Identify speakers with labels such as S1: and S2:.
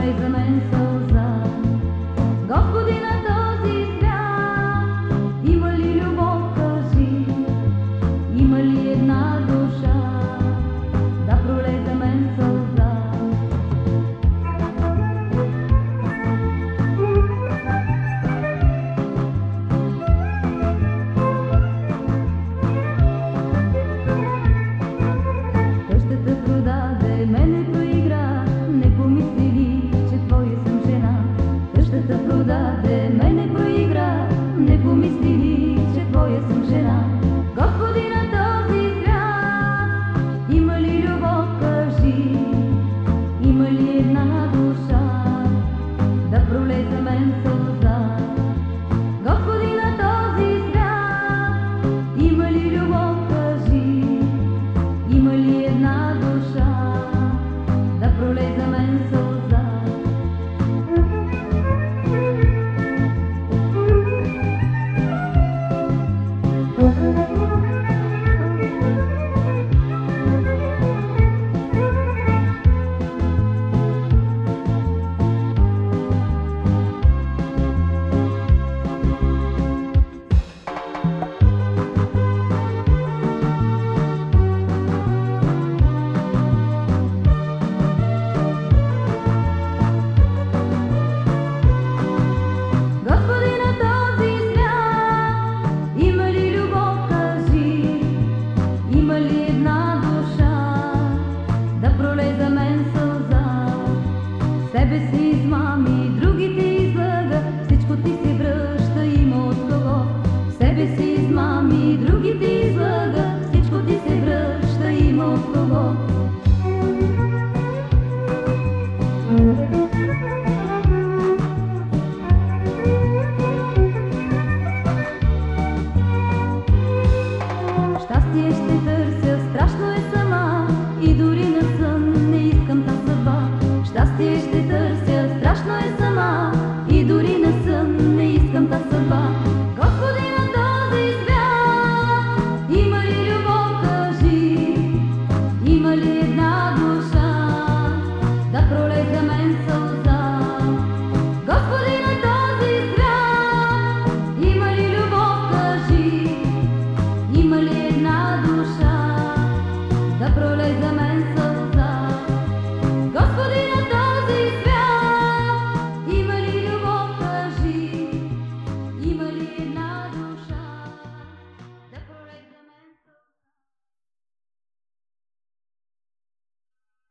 S1: проле за мен сълза. Господи на този свят, има ли любов, кажи, има ли една душа, да проле за мен сълза. Къщата продаде, мене проигра, не помисли ли, че твоя съм жена. Къщата продаде, мене проигра, не помисли ли, че твоя съм жена. Господи на този свят, има ли любов, кажи, има ли една душа, да проле за мен сълза. Господи на този свят, има ли любов, кажи, има ли една душа, да проле за мен сълза. Господи на този свят, има ли любов, кажи, има ли една душа, да проле за мен сълза. Себе си измами, другите излъга, всичко ти се връща, има от кого. Себе си измами, другите